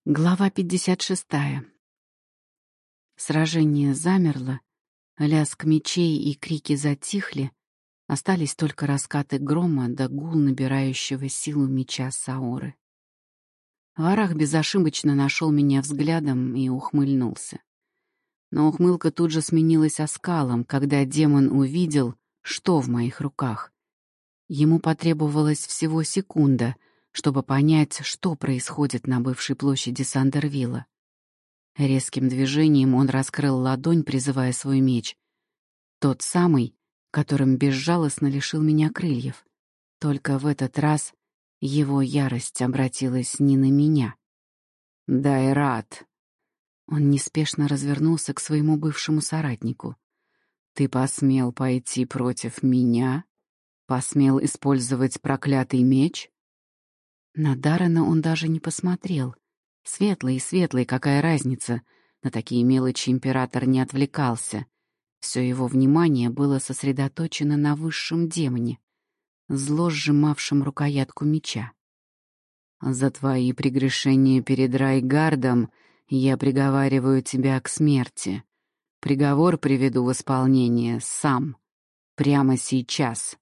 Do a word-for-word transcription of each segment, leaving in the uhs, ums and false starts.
Глава пятьдесят шестая. Сражение замерло, лязг мечей и крики затихли, остались только раскаты грома да гул набирающего силу меча Саоры. Варах безошибочно нашел меня взглядом и ухмыльнулся. Но ухмылка тут же сменилась оскалом, когда демон увидел, что в моих руках. Ему потребовалось всего секунда, чтобы понять, что происходит на бывшей площади Сандервилла. Резким движением он раскрыл ладонь, призывая свой меч. Тот самый, которым безжалостно лишил меня крыльев. Только в этот раз его ярость обратилась не на меня. «Дайрат!» Он неспешно развернулся к своему бывшему соратнику. «Ты посмел пойти против меня? Посмел использовать проклятый меч?» На Даррена он даже не посмотрел. Светлый и светлый, какая разница? На такие мелочи император не отвлекался. Все его внимание было сосредоточено на высшем демоне, зло сжимавшем рукоятку меча. «За твои прегрешения перед Райгардом я приговариваю тебя к смерти. Приговор приведу в исполнение сам, прямо сейчас».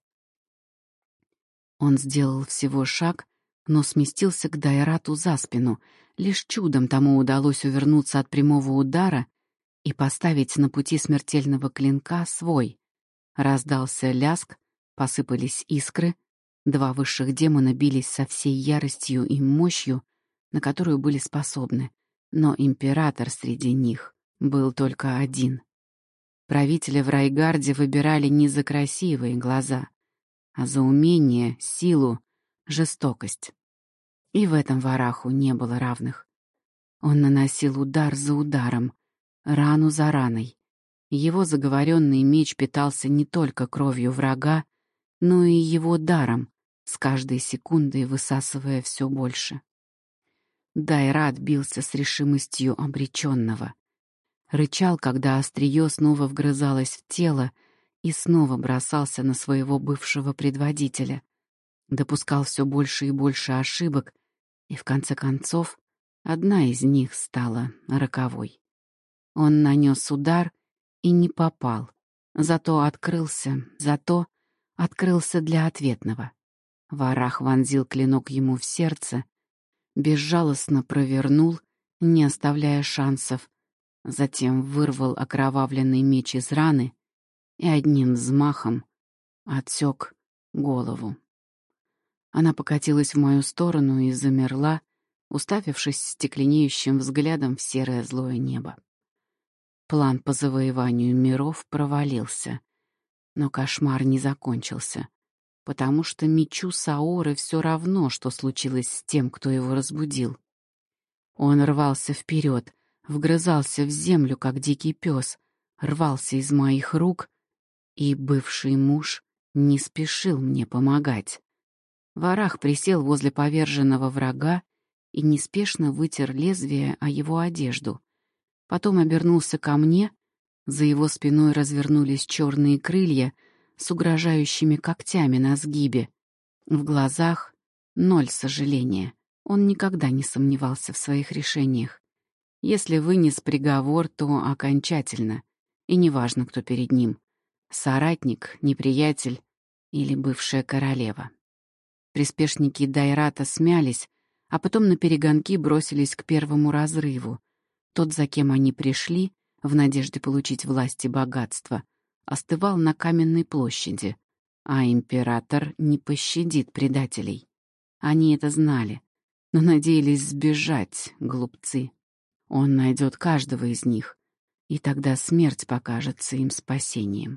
Он сделал всего шаг, но сместился к Дайрату за спину. Лишь чудом тому удалось увернуться от прямого удара и поставить на пути смертельного клинка свой. Раздался лязг, посыпались искры. Два высших демона бились со всей яростью и мощью, на которую были способны. Но император среди них был только один. Правителя в Райгарде выбирали не за красивые глаза, а за умение, силу, жестокость. И в этом Вараху не было равных. Он наносил удар за ударом, рану за раной. Его заговоренный меч питался не только кровью врага, но и его даром, с каждой секундой высасывая все больше. Дайрат бился с решимостью обреченного. Рычал, когда острие снова вгрызалось в тело, и снова бросался на своего бывшего предводителя. Допускал все больше и больше ошибок, и в конце концов одна из них стала роковой. Он нанес удар и не попал, зато открылся, зато открылся для ответного. Варах вонзил клинок ему в сердце, безжалостно провернул, не оставляя шансов, затем вырвал окровавленный меч из раны и одним взмахом отсек голову. Она покатилась в мою сторону и замерла, уставившись стекленеющим взглядом в серое злое небо. План по завоеванию миров провалился, но кошмар не закончился, потому что мечу Саоры все равно, что случилось с тем, кто его разбудил. Он рвался вперед, вгрызался в землю, как дикий пес, рвался из моих рук, и бывший муж не спешил мне помогать. Варах присел возле поверженного врага и неспешно вытер лезвие о его одежду. Потом обернулся ко мне, за его спиной развернулись черные крылья с угрожающими когтями на сгибе. В глазах ноль сожаления. Он никогда не сомневался в своих решениях. Если вынес приговор, то окончательно, и неважно, кто перед ним — соратник, неприятель или бывшая королева. Приспешники Дайрата смялись, а потом наперегонки бросились к первому разрыву. Тот, за кем они пришли, в надежде получить власть и богатство, остывал на каменной площади, а император не пощадит предателей. Они это знали, но надеялись сбежать, глупцы. Он найдет каждого из них, и тогда смерть покажется им спасением.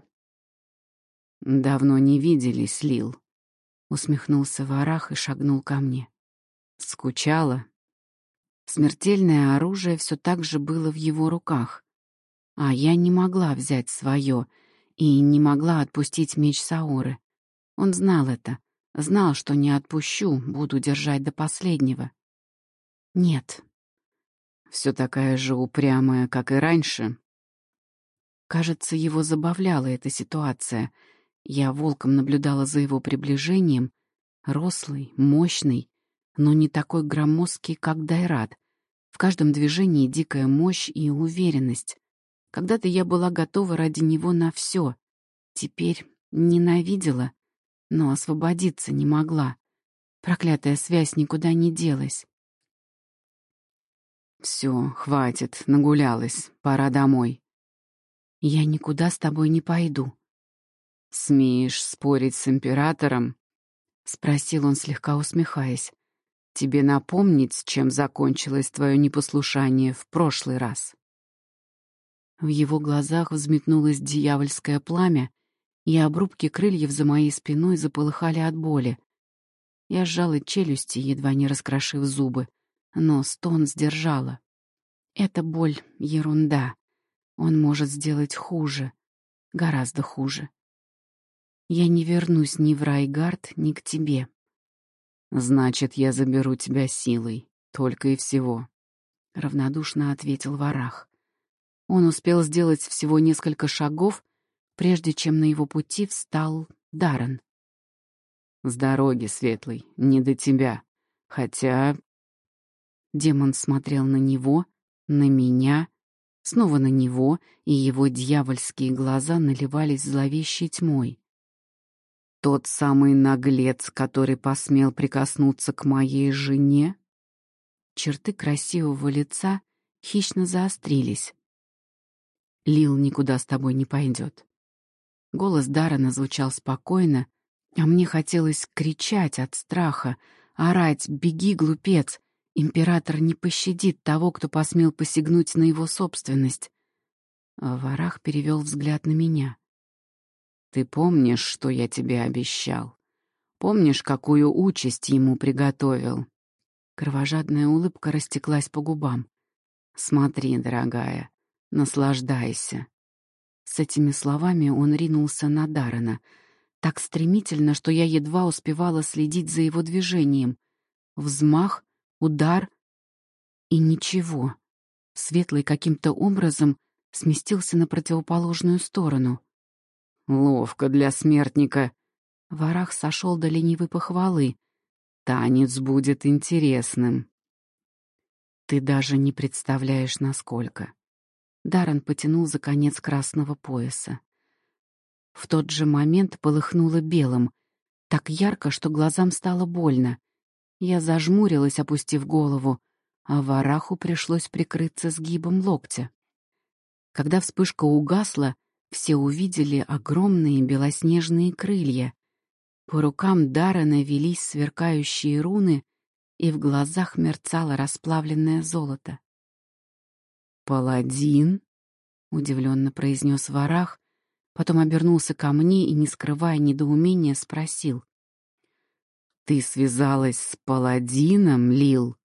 «Давно не виделись, Лил», — усмехнулся Варах и шагнул ко мне. «Скучала?» Смертельное оружие все так же было в его руках, а я не могла взять свое и не могла отпустить меч Саоры. Он знал это, знал, что не отпущу, буду держать до последнего. «Нет». «Все такая же упрямая, как и раньше?» Кажется, его забавляла эта ситуация. Я волком наблюдала за его приближением, рослый, мощный, но не такой громоздкий, как Дайрат. В каждом движении дикая мощь и уверенность. Когда-то я была готова ради него на все. Теперь ненавидела, но освободиться не могла. Проклятая связь никуда не делась. «Все, хватит, нагулялась, пора домой». «Я никуда с тобой не пойду». «Смеешь спорить с императором?» — спросил он, слегка усмехаясь. «Тебе напомнить, чем закончилось твое непослушание в прошлый раз?» В его глазах взметнулось дьявольское пламя, и обрубки крыльев за моей спиной заполыхали от боли. Я сжала челюсти, едва не раскрошив зубы, но стон сдержала. Эта боль — ерунда. Он может сделать хуже, гораздо хуже. Я не вернусь ни в Райгард, ни к тебе. «Значит, я заберу тебя силой, только и всего», — равнодушно ответил Варах. Он успел сделать всего несколько шагов, прежде чем на его пути встал Даррен. «С дороги, Светлый, не до тебя. Хотя...» Демон смотрел на него, на меня, снова на него, и его дьявольские глаза наливались зловещей тьмой. «Тот самый наглец, который посмел прикоснуться к моей жене?» Черты красивого лица хищно заострились. «Лил никуда с тобой не пойдет». Голос Даррена звучал спокойно, а мне хотелось кричать от страха, орать: «Беги, глупец! Император не пощадит того, кто посмел посягнуть на его собственность». А Варах перевел взгляд на меня. «Ты помнишь, что я тебе обещал? Помнишь, какую участь ему приготовил?» Кровожадная улыбка растеклась по губам. «Смотри, дорогая, наслаждайся». С этими словами он ринулся на Даррена, так стремительно, что я едва успевала следить за его движением. Взмах, удар и ничего. Светлый каким-то образом сместился на противоположную сторону. «Ловко для смертника». Варах сошел до ленивой похвалы. «Танец будет интересным». «Ты даже не представляешь, насколько». Даррен потянул за конец красного пояса. В тот же момент полыхнуло белым, так ярко, что глазам стало больно. Я зажмурилась, опустив голову, а Вараху пришлось прикрыться сгибом локтя. Когда вспышка угасла, все увидели огромные белоснежные крылья. По рукам Даррена велись сверкающие руны, и в глазах мерцало расплавленное золото. «Паладин?» — удивленно произнес Варах, потом обернулся ко мне и, не скрывая недоумения, спросил. «Ты связалась с паладином, Лил?»